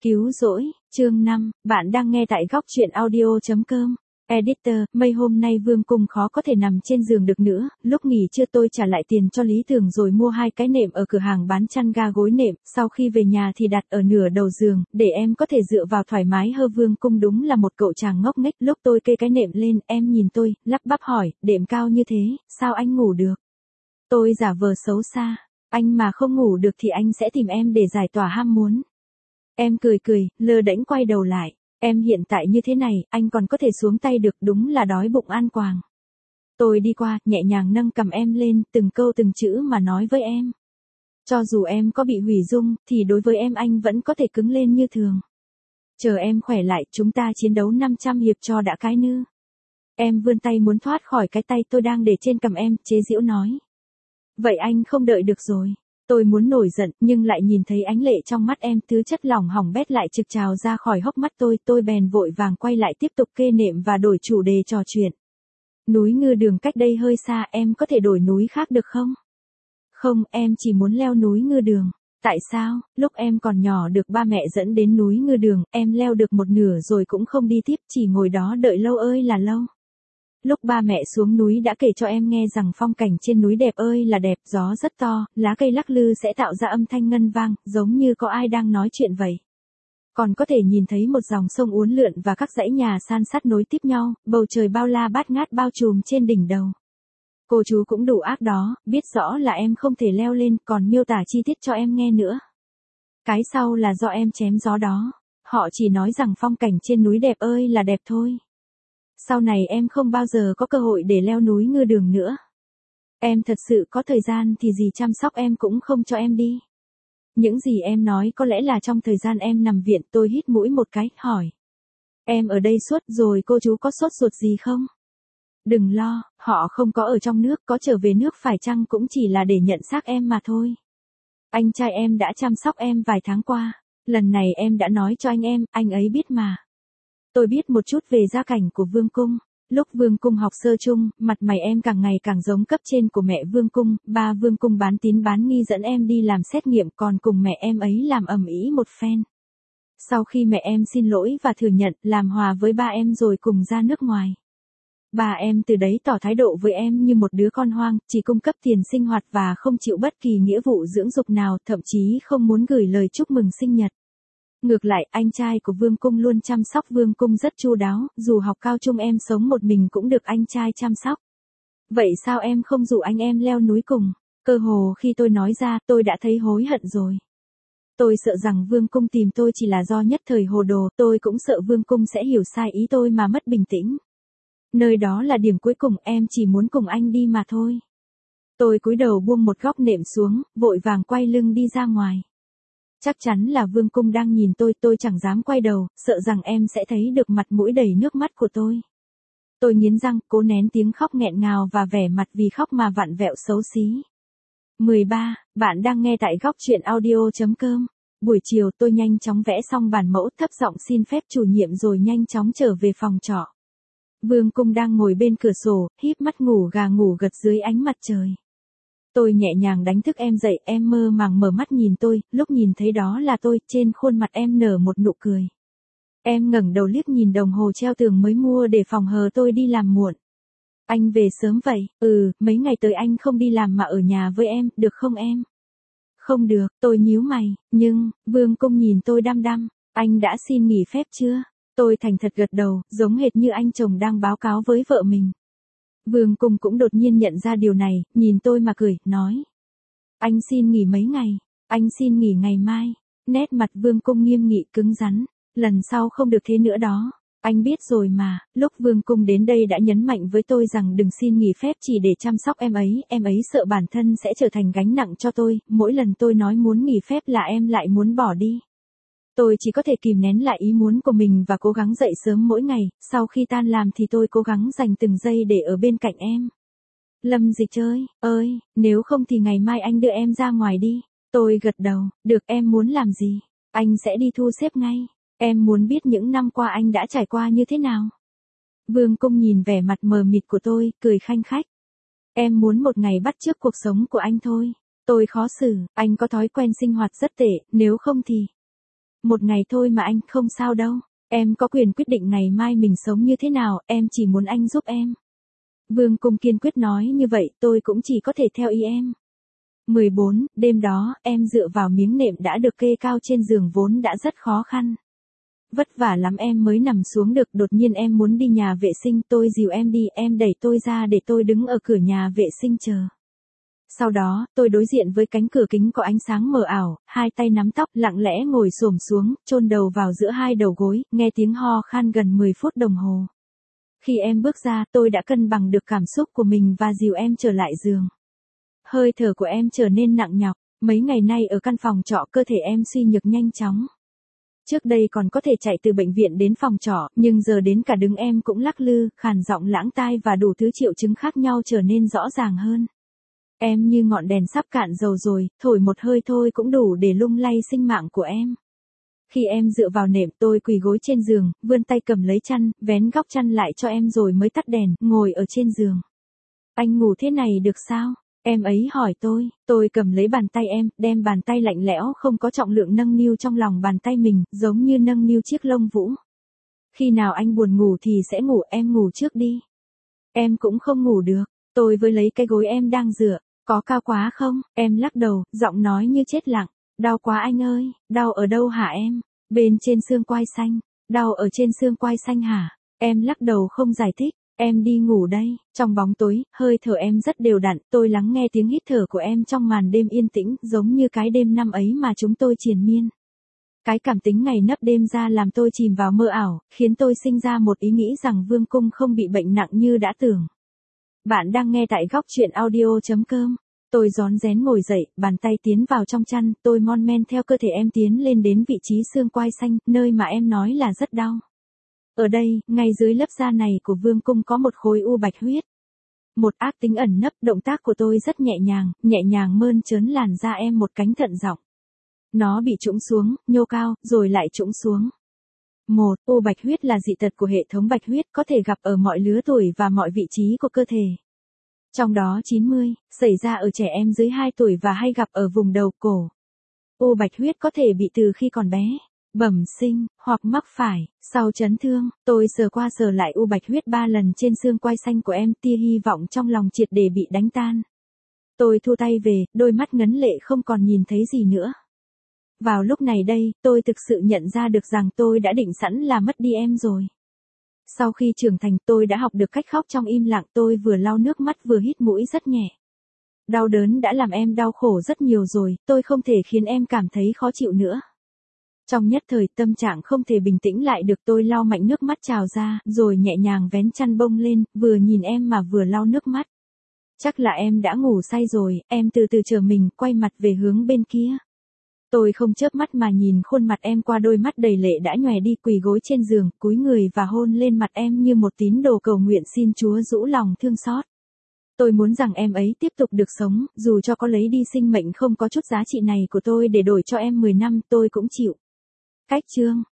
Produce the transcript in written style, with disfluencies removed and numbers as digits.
Cứu rỗi, chương 5, bạn đang nghe tại góc truyện audio.com. Editor, mấy hôm nay Vương Cung khó có thể nằm trên giường được nữa, lúc nghỉ trưa tôi trả lại tiền cho Lý Tường rồi mua 2 cái nệm ở cửa hàng bán chăn ga gối nệm, sau khi về nhà thì đặt ở nửa đầu giường, để em có thể dựa vào thoải mái hơn. Vương Cung đúng là một cậu chàng ngốc nghếch, lúc tôi kê cái nệm lên, em nhìn tôi, lắp bắp hỏi, đệm cao như thế, sao anh ngủ được? Tôi giả vờ xấu xa, anh mà không ngủ được thì anh sẽ tìm em để giải tỏa ham muốn. Em cười cười, lơ đễnh quay đầu lại. Em hiện tại như thế này, anh còn có thể xuống tay được, đúng là đói bụng ăn quàng. Tôi đi qua, nhẹ nhàng nâng cầm em lên, từng câu từng chữ mà nói với em. Cho dù em có bị hủy dung, thì đối với em anh vẫn có thể cứng lên như thường. Chờ em khỏe lại, chúng ta chiến đấu 500 hiệp cho đã cái nư. Em vươn tay muốn thoát khỏi cái tay tôi đang để trên cầm em, chế giễu nói. Vậy anh không đợi được rồi. Tôi muốn nổi giận, nhưng lại nhìn thấy ánh lệ trong mắt em, thứ chất lỏng hỏng bét lại trực trào ra khỏi hốc mắt tôi bèn vội vàng quay lại tiếp tục kê nệm và đổi chủ đề trò chuyện. Núi Ngư Đường cách đây hơi xa, em có thể đổi núi khác được không? Không, em chỉ muốn leo núi Ngư Đường. Tại sao? Lúc em còn nhỏ được ba mẹ dẫn đến núi Ngư Đường, em leo được một nửa rồi cũng không đi tiếp, chỉ ngồi đó đợi lâu ơi là lâu. Lúc ba mẹ xuống núi đã kể cho em nghe rằng phong cảnh trên núi đẹp ơi là đẹp, gió rất to, lá cây lắc lư sẽ tạo ra âm thanh ngân vang, giống như có ai đang nói chuyện vậy. Còn có thể nhìn thấy một dòng sông uốn lượn và các dãy nhà san sát nối tiếp nhau, bầu trời bao la bát ngát bao trùm trên đỉnh đầu. Cô chú cũng đủ ác đó, biết rõ là em không thể leo lên, còn miêu tả chi tiết cho em nghe nữa. Cái sau là do em chém gió đó. Họ chỉ nói rằng phong cảnh trên núi đẹp ơi là đẹp thôi. Sau này em không bao giờ có cơ hội để leo núi Ngư Đường nữa. Em thật sự có thời gian thì gì chăm sóc em cũng không cho em đi. Những gì em nói có lẽ là trong thời gian em nằm viện. Tôi hít mũi một cái, hỏi. Em ở đây suốt rồi, cô chú có sốt ruột gì không? Đừng lo, họ không có ở trong nước, có trở về nước phải chăng cũng chỉ là để nhận xác em mà thôi. Anh trai em đã chăm sóc em vài tháng qua. Lần này em đã nói cho anh ấy biết mà. Tôi biết một chút về gia cảnh của Vương Cung. Lúc Vương Cung học sơ chung, mặt mày em càng ngày càng giống cấp trên của mẹ Vương Cung. Ba Vương Cung bán tín bán nghi dẫn em đi làm xét nghiệm, còn cùng mẹ em ấy làm ầm ĩ một phen. Sau khi mẹ em xin lỗi và thừa nhận, làm hòa với ba em rồi cùng ra nước ngoài. Bà em từ đấy tỏ thái độ với em như một đứa con hoang, chỉ cung cấp tiền sinh hoạt và không chịu bất kỳ nghĩa vụ dưỡng dục nào, thậm chí không muốn gửi lời chúc mừng sinh nhật. Ngược lại, anh trai của Vương Cung luôn chăm sóc Vương Cung rất chu đáo, dù học cao trung em sống một mình cũng được anh trai chăm sóc. Vậy sao em không rủ anh em leo núi cùng? Cơ hồ khi tôi nói ra, tôi đã thấy hối hận rồi. Tôi sợ rằng Vương Cung tìm tôi chỉ là do nhất thời hồ đồ, tôi cũng sợ Vương Cung sẽ hiểu sai ý tôi mà mất bình tĩnh. Nơi đó là điểm cuối cùng, em chỉ muốn cùng anh đi mà thôi. Tôi cúi đầu buông một góc nệm xuống, vội vàng quay lưng đi ra ngoài. Chắc chắn là Vương Cung đang nhìn tôi chẳng dám quay đầu, sợ rằng em sẽ thấy được mặt mũi đầy nước mắt của tôi. Tôi nghiến răng, cố nén tiếng khóc nghẹn ngào và vẻ mặt vì khóc mà vặn vẹo xấu xí. 13. Bạn đang nghe tại góc truyện audio.com. Buổi chiều tôi nhanh chóng vẽ xong bản mẫu, thấp giọng xin phép chủ nhiệm rồi nhanh chóng trở về phòng trọ. Vương Cung đang ngồi bên cửa sổ, híp mắt ngủ gà ngủ gật dưới ánh mặt trời. Tôi nhẹ nhàng đánh thức em dậy, em mơ màng mở mắt nhìn tôi, lúc nhìn thấy đó là tôi, trên khuôn mặt em nở một nụ cười. Em ngẩng đầu liếc nhìn đồng hồ treo tường mới mua để phòng hờ tôi đi làm muộn. Anh về sớm vậy? Mấy ngày tới anh không đi làm mà ở nhà với em, được không em? Không được, tôi nhíu mày, nhưng, Vương Cung nhìn tôi đăm đăm, anh đã xin nghỉ phép chưa? Tôi thành thật gật đầu, giống hệt như anh chồng đang báo cáo với vợ mình. Vương Cung cũng đột nhiên nhận ra điều này, nhìn tôi mà cười, nói. Anh xin nghỉ mấy ngày, anh xin nghỉ ngày mai. Nét mặt Vương Cung nghiêm nghị cứng rắn, lần sau không được thế nữa đó. Anh biết rồi mà, lúc Vương Cung đến đây đã nhấn mạnh với tôi rằng đừng xin nghỉ phép chỉ để chăm sóc em ấy sợ bản thân sẽ trở thành gánh nặng cho tôi, mỗi lần tôi nói muốn nghỉ phép là em lại muốn bỏ đi. Tôi chỉ có thể kìm nén lại ý muốn của mình và cố gắng dậy sớm mỗi ngày, sau khi tan làm thì tôi cố gắng dành từng giây để ở bên cạnh em. Lâm Dịch ơi, nếu không thì ngày mai anh đưa em ra ngoài đi. Tôi gật đầu, được, em muốn làm gì? Anh sẽ đi thu xếp ngay. Em muốn biết những năm qua anh đã trải qua như thế nào. Vương Cung nhìn vẻ mặt mờ mịt của tôi, cười khanh khách. Em muốn một ngày bắt chước cuộc sống của anh thôi. Tôi khó xử, anh có thói quen sinh hoạt rất tệ, nếu không thì... Một ngày thôi mà anh, không sao đâu. Em có quyền quyết định ngày mai mình sống như thế nào, em chỉ muốn anh giúp em. Vương Cung kiên quyết nói như vậy, tôi cũng chỉ có thể theo ý em. 14, đêm đó, em dựa vào miếng nệm đã được kê cao trên giường vốn đã rất khó khăn. Vất vả lắm em mới nằm xuống được, đột nhiên em muốn đi nhà vệ sinh, tôi dìu em đi, em đẩy tôi ra để tôi đứng ở cửa nhà vệ sinh chờ. Sau đó, tôi đối diện với cánh cửa kính có ánh sáng mờ ảo, hai tay nắm tóc, lặng lẽ ngồi xổm xuống, chôn đầu vào giữa hai đầu gối, nghe tiếng ho khan gần 10 phút đồng hồ. Khi em bước ra, tôi đã cân bằng được cảm xúc của mình và dìu em trở lại giường. Hơi thở của em trở nên nặng nhọc, mấy ngày nay ở căn phòng trọ cơ thể em suy nhược nhanh chóng. Trước đây còn có thể chạy từ bệnh viện đến phòng trọ, nhưng giờ đến cả đứng em cũng lắc lư, khàn giọng lãng tai và đủ thứ triệu chứng khác nhau trở nên rõ ràng hơn. Em như ngọn đèn sắp cạn dầu rồi, thổi một hơi thôi cũng đủ để lung lay sinh mạng của em. Khi em dựa vào nệm, tôi quỳ gối trên giường, vươn tay cầm lấy chăn, vén góc chăn lại cho em rồi mới tắt đèn, ngồi ở trên giường. Anh ngủ thế này được sao? Em ấy hỏi tôi cầm lấy bàn tay em, đem bàn tay lạnh lẽo không có trọng lượng nâng niu trong lòng bàn tay mình, giống như nâng niu chiếc lông vũ. Khi nào anh buồn ngủ thì sẽ ngủ, em ngủ trước đi. Em cũng không ngủ được, tôi với lấy cái gối em đang dựa, có cao quá không? Em lắc đầu, giọng nói như chết lặng, đau quá anh ơi, đau ở đâu hả em? Bên trên xương quai xanh, đau ở trên xương quai xanh hả? Em lắc đầu không giải thích. Em đi ngủ đây, trong bóng tối, hơi thở em rất đều đặn, tôi lắng nghe tiếng hít thở của em trong màn đêm yên tĩnh, giống như cái đêm năm ấy mà chúng tôi triền miên. Cái cảm tính ngày nấp đêm ra làm tôi chìm vào mơ ảo, khiến tôi sinh ra một ý nghĩ rằng Vương Cung không bị bệnh nặng như đã tưởng. Bạn đang nghe tại góc truyện audio.com. Tôi rón rén ngồi dậy, bàn tay tiến vào trong chăn, tôi mon men theo cơ thể em tiến lên đến vị trí xương quai xanh, nơi mà em nói là rất đau. Ở đây, ngay dưới lớp da này của Vương Cung có một khối u bạch huyết. Một ác tính ẩn nấp, động tác của tôi rất nhẹ nhàng mơn trớn làn da em một cánh thận rộng. Nó bị trũng xuống, nhô cao, rồi lại trũng xuống. U bạch huyết là dị tật của hệ thống bạch huyết, có thể gặp ở mọi lứa tuổi và mọi vị trí của cơ thể. Trong đó 90, xảy ra ở trẻ em dưới 2 tuổi và hay gặp ở vùng đầu cổ. U bạch huyết có thể bị từ khi còn bé, bẩm sinh, hoặc mắc phải. Sau chấn thương, tôi sờ qua sờ lại u bạch huyết 3 lần trên xương quai xanh của em, tia hy vọng trong lòng triệt để bị đánh tan. Tôi thu tay về, đôi mắt ngấn lệ không còn nhìn thấy gì nữa. Vào lúc này đây, tôi thực sự nhận ra được rằng tôi đã định sẵn là mất đi em rồi. Sau khi trưởng thành, tôi đã học được cách khóc trong im lặng, tôi vừa lau nước mắt vừa hít mũi rất nhẹ. Đau đớn đã làm em đau khổ rất nhiều rồi, tôi không thể khiến em cảm thấy khó chịu nữa. Trong nhất thời tâm trạng không thể bình tĩnh lại được, tôi lau mạnh nước mắt trào ra, rồi nhẹ nhàng vén chăn bông lên, vừa nhìn em mà vừa lau nước mắt. Chắc là em đã ngủ say rồi, em từ từ trở mình, quay mặt về hướng bên kia. Tôi không chớp mắt mà nhìn khuôn mặt em qua đôi mắt đầy lệ đã nhòe đi, quỳ gối trên giường, cúi người và hôn lên mặt em như một tín đồ cầu nguyện xin Chúa rũ lòng thương xót. Tôi muốn rằng em ấy tiếp tục được sống, dù cho có lấy đi sinh mệnh không có chút giá trị này của tôi để đổi cho em 10 năm, tôi cũng chịu. Cách chương